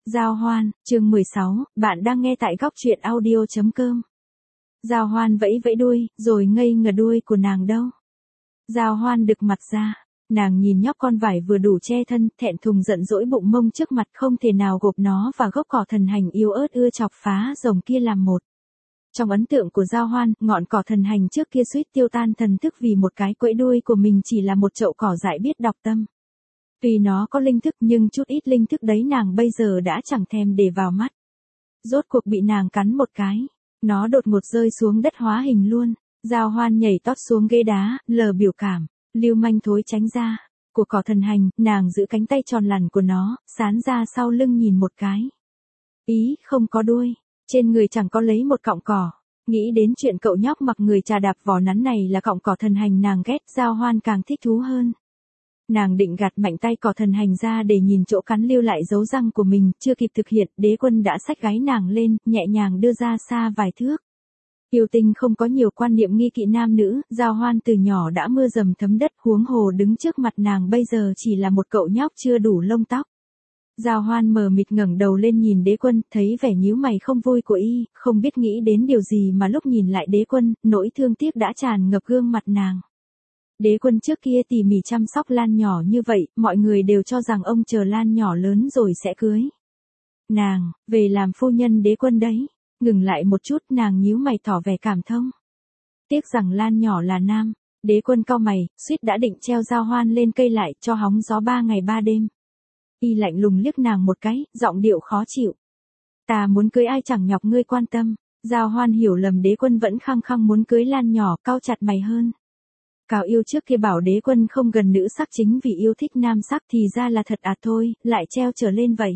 Giao Hoan, chương 16, bạn đang nghe tại góc truyện audio.com. Giao Hoan vẫy vẫy đuôi, rồi ngây ngờ đuôi của nàng đâu. Giao Hoan đực mặt ra, nàng nhìn nhóc con vải vừa đủ che thân, thẹn thùng giận dỗi bụng mông trước mặt không thể nào gộp nó và gốc cỏ thần hành yếu ớt ưa chọc phá rồng kia làm một. Trong ấn tượng của Giao Hoan, ngọn cỏ thần hành trước kia suýt tiêu tan thần thức vì một cái quẫy đuôi của mình chỉ là một chậu cỏ dại biết đọc tâm. Tuy nó có linh thức nhưng chút ít linh thức đấy nàng bây giờ đã chẳng thèm để vào mắt. Rốt cuộc bị nàng cắn một cái, nó đột ngột rơi xuống đất hóa hình luôn. Giao Hoan nhảy tót xuống ghế đá, lờ biểu cảm, lưu manh thối tránh ra. Của cỏ thần hành, nàng giữ cánh tay tròn lằn của nó, sán ra sau lưng nhìn một cái. Ý, không có đuôi, trên người chẳng có lấy một cọng cỏ. Nghĩ đến chuyện cậu nhóc mặc người trà đạp vỏ nắn này là cọng cỏ thần hành nàng ghét, Giao Hoan càng thích thú hơn. Nàng định gạt mạnh tay cỏ thần hành ra để nhìn chỗ cắn lưu lại dấu răng của mình, chưa kịp thực hiện, Đế Quân đã xách gáy nàng lên, nhẹ nhàng đưa ra xa vài thước. Yêu tinh không có nhiều quan niệm nghi kỵ nam nữ, Giao Hoan từ nhỏ đã mưa dầm thấm đất, huống hồ đứng trước mặt nàng bây giờ chỉ là một cậu nhóc chưa đủ lông tóc. Giao Hoan mờ mịt ngẩng đầu lên nhìn Đế Quân, thấy vẻ nhíu mày không vui của y, không biết nghĩ đến điều gì mà lúc nhìn lại Đế Quân, nỗi thương tiếc đã tràn ngập gương mặt nàng. Đế Quân trước kia tỉ mỉ chăm sóc Lan nhỏ như vậy, mọi người đều cho rằng ông chờ Lan nhỏ lớn rồi sẽ cưới. Nàng, về làm phu nhân Đế Quân đấy. Ngừng lại một chút, nàng nhíu mày tỏ vẻ cảm thông. Tiếc rằng Lan nhỏ là nam. Đế Quân cau mày, suýt đã định treo Giao Hoan lên cây lại, cho hóng gió 3 ngày 3 đêm. Y lạnh lùng liếc nàng một cái, giọng điệu khó chịu. Ta muốn cưới ai chẳng nhọc ngươi quan tâm. Giao Hoan hiểu lầm Đế Quân vẫn khăng khăng muốn cưới Lan nhỏ, cau chặt mày hơn. Cào yêu trước kia bảo Đế Quân không gần nữ sắc chính vì yêu thích nam sắc thì ra là thật à thôi, lại treo trở lên vậy.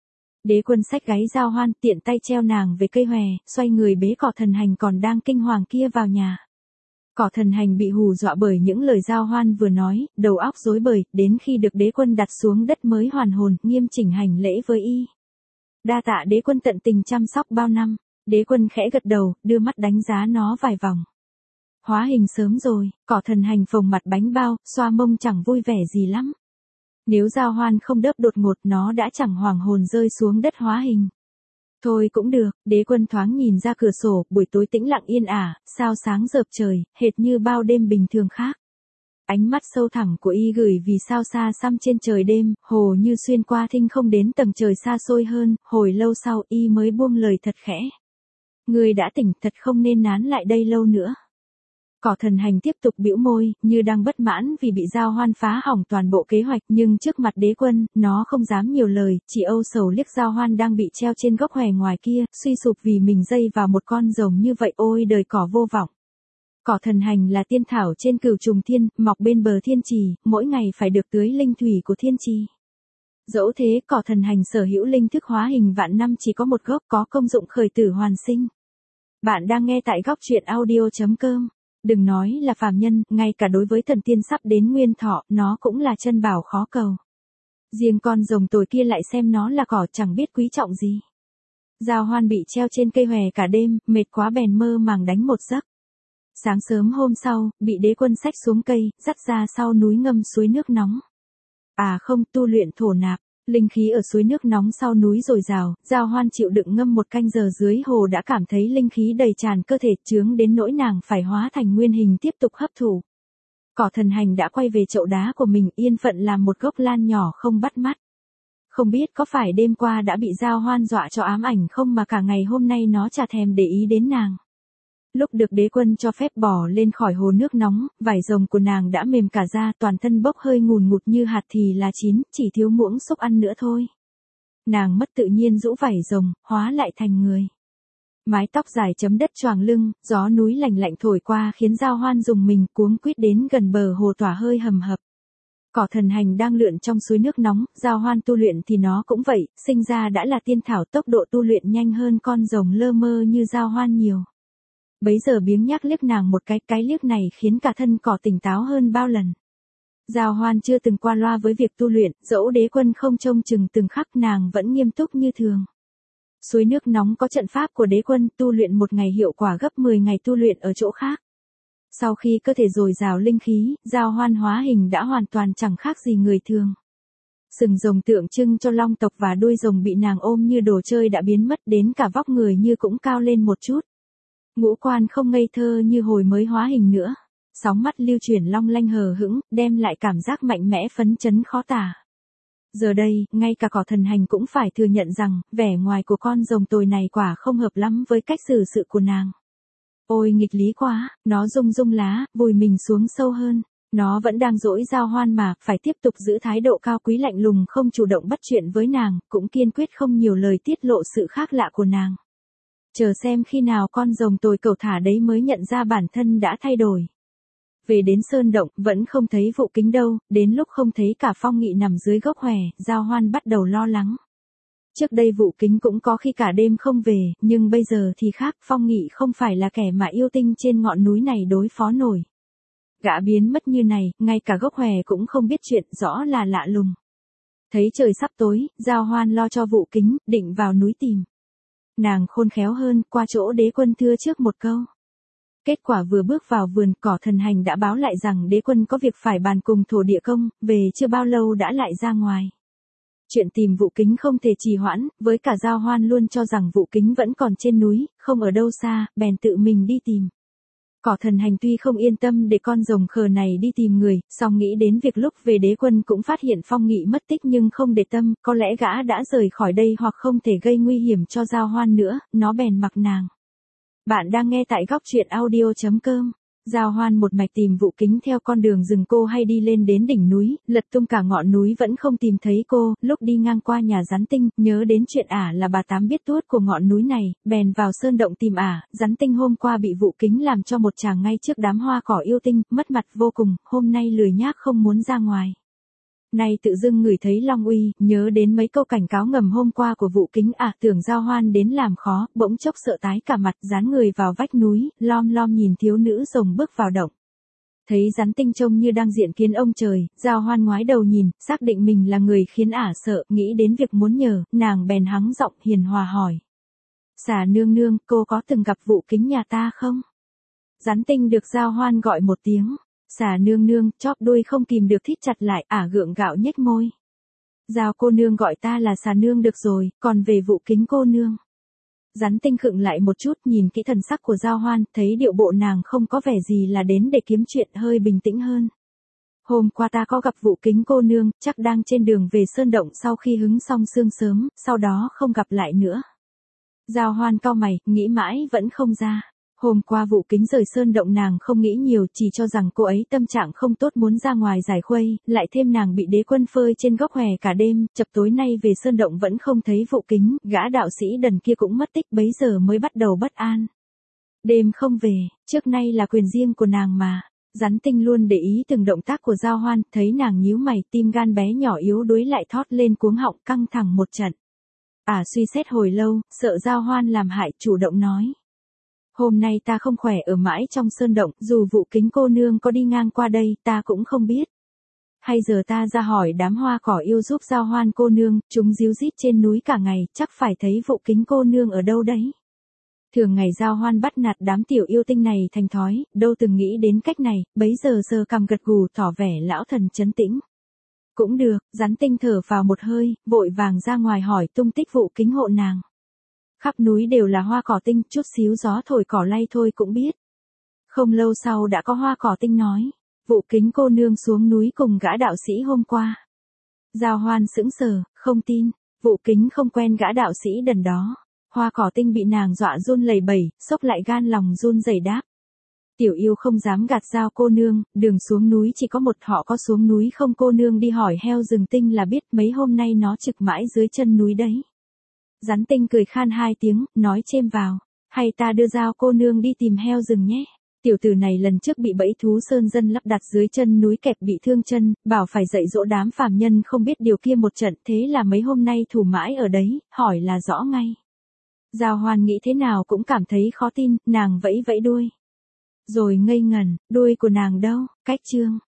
Đế Quân xách gáy Giao Hoan tiện tay treo nàng về cây hòe, xoay người bế cỏ thần hành còn đang kinh hoàng kia vào nhà. Cỏ thần hành bị hù dọa bởi những lời Giao Hoan vừa nói, đầu óc rối bời, đến khi được Đế Quân đặt xuống đất mới hoàn hồn, nghiêm chỉnh hành lễ với y. Đa tạ Đế Quân tận tình chăm sóc bao năm. Đế Quân khẽ gật đầu, đưa mắt đánh giá nó vài vòng. Hóa hình sớm rồi, cỏ thần hành phồng mặt bánh bao, xoa mông chẳng vui vẻ gì lắm. Nếu Giao Hoan không đớp đột ngột nó đã chẳng hoàng hồn rơi xuống đất hóa hình. Thôi cũng được, Đế Quân thoáng nhìn ra cửa sổ, buổi tối tĩnh lặng yên ả, sao sáng rợp trời, hệt như bao đêm bình thường khác. Ánh mắt sâu thẳm của y gửi vì sao xa xăm trên trời đêm, hồ như xuyên qua thinh không đến tầng trời xa xôi hơn, hồi lâu sau y mới buông lời thật khẽ. Người đã tỉnh thật không nên nán lại đây lâu nữa. Cỏ thần hành tiếp tục bĩu môi, như đang bất mãn vì bị Giao Hoan phá hỏng toàn bộ kế hoạch, nhưng trước mặt Đế Quân, nó không dám nhiều lời, chỉ âu sầu liếc Giao Hoan đang bị treo trên gốc hòe ngoài kia, suy sụp vì mình dây vào một con rồng như vậy, ôi đời cỏ vô vọng. Cỏ thần hành là tiên thảo trên cửu trùng thiên, mọc bên bờ thiên trì, mỗi ngày phải được tưới linh thủy của thiên trì. Dẫu thế, cỏ thần hành sở hữu linh thức hóa hình vạn năm chỉ có một gốc, có công dụng khởi tử hoàn sinh. Bạn đang nghe tại góc truyện audio.com. Đừng nói là phàm nhân, ngay cả đối với thần tiên sắp đến nguyên thọ, nó cũng là chân bảo khó cầu. Riêng con rồng tồi kia lại xem nó là cỏ chẳng biết quý trọng gì. Giao Hoan bị treo trên cây hòe cả đêm, mệt quá bèn mơ màng đánh một giấc. Sáng sớm hôm sau, bị Đế Quân xách xuống cây, dắt ra sau núi ngâm suối nước nóng. À không, tu luyện thổ nạp. Linh khí ở suối nước nóng sau núi dồi dào, Giao Hoan chịu đựng ngâm 1 canh giờ dưới hồ đã cảm thấy linh khí đầy tràn cơ thể, chướng đến nỗi nàng phải hóa thành nguyên hình tiếp tục hấp thụ. Cỏ thần hành đã quay về chậu đá của mình, yên phận làm một gốc lan nhỏ không bắt mắt. Không biết có phải đêm qua đã bị Giao Hoan dọa cho ám ảnh không mà cả ngày hôm nay nó chả thèm để ý đến nàng. Lúc được Đế Quân cho phép bỏ lên khỏi hồ nước nóng, vải rồng của nàng đã mềm cả ra, toàn thân bốc hơi ngùn ngụt như hạt thì là chín, chỉ thiếu muỗng xúc ăn nữa thôi. Nàng mất tự nhiên rũ vải rồng, hóa lại thành người. Mái tóc dài chấm đất choàng lưng, gió núi lạnh lạnh thổi qua khiến Giao Hoan rùng mình, cuống quýt đến gần bờ hồ tỏa hơi hầm hập. Cỏ thần hành đang lượn trong suối nước nóng, Giao Hoan tu luyện thì nó cũng vậy, sinh ra đã là tiên thảo, tốc độ tu luyện nhanh hơn con rồng lơ mơ như Giao Hoan nhiều. Bấy giờ biếng nhác liếc nàng một cái liếc này khiến cả thân cỏ tỉnh táo hơn bao lần. Giao Hoan chưa từng qua loa với việc tu luyện, dẫu Đế Quân không trông chừng từng khắc nàng vẫn nghiêm túc như thường. Suối nước nóng có trận pháp của Đế Quân, tu luyện 1 ngày hiệu quả gấp 10 ngày tu luyện ở chỗ khác. Sau khi cơ thể dồi dào linh khí, Giao Hoan hóa hình đã hoàn toàn chẳng khác gì người thường. Sừng rồng tượng trưng cho long tộc và đuôi rồng bị nàng ôm như đồ chơi đã biến mất, đến cả vóc người như cũng cao lên một chút. Ngũ quan không ngây thơ như hồi mới hóa hình nữa. Sóng mắt lưu chuyển long lanh hờ hững, đem lại cảm giác mạnh mẽ phấn chấn khó tả. Giờ đây, ngay cả cỏ thần hành cũng phải thừa nhận rằng, vẻ ngoài của con rồng tồi này quả không hợp lắm với cách xử sự của nàng. Ôi nghịch lý quá, nó rung rung lá, vùi mình xuống sâu hơn. Nó vẫn đang dỗi Giao Hoan mà, phải tiếp tục giữ thái độ cao quý lạnh lùng, không chủ động bắt chuyện với nàng, cũng kiên quyết không nhiều lời tiết lộ sự khác lạ của nàng. Chờ xem khi nào con rồng tồi cẩu thả đấy mới nhận ra bản thân đã thay đổi. Về đến sơn động, vẫn không thấy Vũ Kính đâu, đến lúc không thấy cả Phong Nghị nằm dưới gốc hòe, Giao Hoan bắt đầu lo lắng. Trước đây Vũ Kính cũng có khi cả đêm không về, nhưng bây giờ thì khác, Phong Nghị không phải là kẻ mà yêu tinh trên ngọn núi này đối phó nổi. Gã biến mất như này, ngay cả gốc hòe cũng không biết chuyện, rõ là lạ lùng. Thấy trời sắp tối, Giao Hoan lo cho Vũ Kính, định vào núi tìm. Nàng khôn khéo hơn, qua chỗ Đế Quân thưa trước một câu. Kết quả vừa bước vào vườn, cỏ thần hành đã báo lại rằng Đế Quân có việc phải bàn cùng thổ địa công, về chưa bao lâu đã lại ra ngoài. Chuyện tìm Vũ Kính không thể trì hoãn, với cả Giao Hoan luôn cho rằng Vũ Kính vẫn còn trên núi, không ở đâu xa, bèn tự mình đi tìm. Cỏ thần hành tuy không yên tâm để con rồng khờ này đi tìm người, song nghĩ đến việc lúc về Đế Quân cũng phát hiện Phong Nghị mất tích nhưng không để tâm, có lẽ gã đã rời khỏi đây hoặc không thể gây nguy hiểm cho Giao Hoan nữa, nó bèn mặc nàng. Bạn đang nghe tại góc truyện audio.com. Giao Hoan một mạch tìm Vũ Kính theo con đường rừng cô hay đi lên đến đỉnh núi, lật tung cả ngọn núi vẫn không tìm thấy cô, lúc đi ngang qua nhà Rắn Tinh, nhớ đến chuyện ả là bà tám biết tuốt của ngọn núi này, bèn vào sơn động tìm ả. Rắn Tinh hôm qua bị Vũ Kính làm cho một tràng ngay trước đám hoa cỏ yêu tinh, mất mặt vô cùng, hôm nay lười nhác không muốn ra ngoài. Nay tự dưng ngửi thấy long uy, nhớ đến mấy câu cảnh cáo ngầm hôm qua của Vũ Kính, tưởng Giao Hoan đến làm khó, bỗng chốc sợ tái cả mặt, dán người vào vách núi, lom lom nhìn thiếu nữ rồng bước vào động. Thấy Rắn Tinh trông như đang diện kiến ông trời, Giao Hoan ngoái đầu nhìn, xác định mình là người khiến ả sợ, nghĩ đến việc muốn nhờ, nàng bèn hắng giọng hiền hòa hỏi. Xà nương nương, cô có từng gặp Vũ Kính nhà ta không? Rắn Tinh được Giao Hoan gọi một tiếng. Xà nương nương, chóp đuôi không kìm được thít chặt lại, ả gượng gạo nhếch môi. Giao cô nương gọi ta là xà nương được rồi, còn về Vũ Kính cô nương. Rắn Tinh khựng lại một chút, nhìn kỹ thần sắc của Giao Hoan, thấy điệu bộ nàng không có vẻ gì là đến để kiếm chuyện, hơi bình tĩnh hơn. Hôm qua ta có gặp Vũ Kính cô nương, chắc đang trên đường về sơn động sau khi hứng xong sương sớm, sau đó không gặp lại nữa. Giao Hoan cau mày, nghĩ mãi vẫn không ra. Hôm qua Vũ Kính rời sơn động nàng không nghĩ nhiều, chỉ cho rằng cô ấy tâm trạng không tốt muốn ra ngoài giải khuây, lại thêm nàng bị Đế Quân phơi trên góc hòe cả đêm, chập tối nay về sơn động vẫn không thấy Vũ Kính, gã đạo sĩ đần kia cũng mất tích, bấy giờ mới bắt đầu bất an. Đêm không về, trước nay là quyền riêng của nàng mà. Rắn Tinh luôn để ý từng động tác của Giao Hoan, thấy nàng nhíu mày, tim gan bé nhỏ yếu đuối lại thót lên cuống họng, căng thẳng một trận. Suy xét hồi lâu, sợ Giao Hoan làm hại, chủ động nói. Hôm nay ta không khỏe, ở mãi trong sơn động, dù Vũ Kính cô nương có đi ngang qua đây, ta cũng không biết. Hay giờ ta ra hỏi đám hoa cỏ yêu giúp Giao Hoan cô nương, chúng díu dít trên núi cả ngày, chắc phải thấy Vũ Kính cô nương ở đâu đấy. Thường ngày Giao Hoan bắt nạt đám tiểu yêu tinh này thành thói, đâu từng nghĩ đến cách này, bấy giờ sờ cằm gật gù tỏ vẻ lão thần trấn tĩnh. Cũng được, Rắn Tinh thở vào một hơi, vội vàng ra ngoài hỏi tung tích Vũ Kính hộ nàng. Khắp núi đều là hoa cỏ tinh, chút xíu gió thổi cỏ lay thôi cũng biết. Không lâu sau đã có hoa cỏ tinh nói, Vũ Kính cô nương xuống núi cùng gã đạo sĩ hôm qua. Giao Hoan sững sờ, không tin, Vũ Kính không quen gã đạo sĩ đần đó. Hoa cỏ tinh bị nàng dọa run lẩy bẩy, sốc lại gan lòng run rẩy đáp. Tiểu yêu không dám gạt Giao cô nương, đường xuống núi chỉ có một, họ có xuống núi không cô nương đi hỏi heo rừng tinh là biết, mấy hôm nay nó trực mãi dưới chân núi đấy. Rắn Tinh cười khan hai tiếng, nói chêm vào, hay ta đưa Giao cô nương đi tìm heo rừng nhé. Tiểu tử này lần trước bị bẫy thú sơn dân lắp đặt dưới chân núi kẹp bị thương chân, bảo phải dạy dỗ đám phàm nhân không biết điều kia một trận, thế là mấy hôm nay thủ mãi ở đấy, hỏi là rõ ngay. Giao Hoan nghĩ thế nào cũng cảm thấy khó tin, nàng vẫy vẫy đuôi. Rồi ngây ngẩn, đuôi của nàng đâu, cách chương.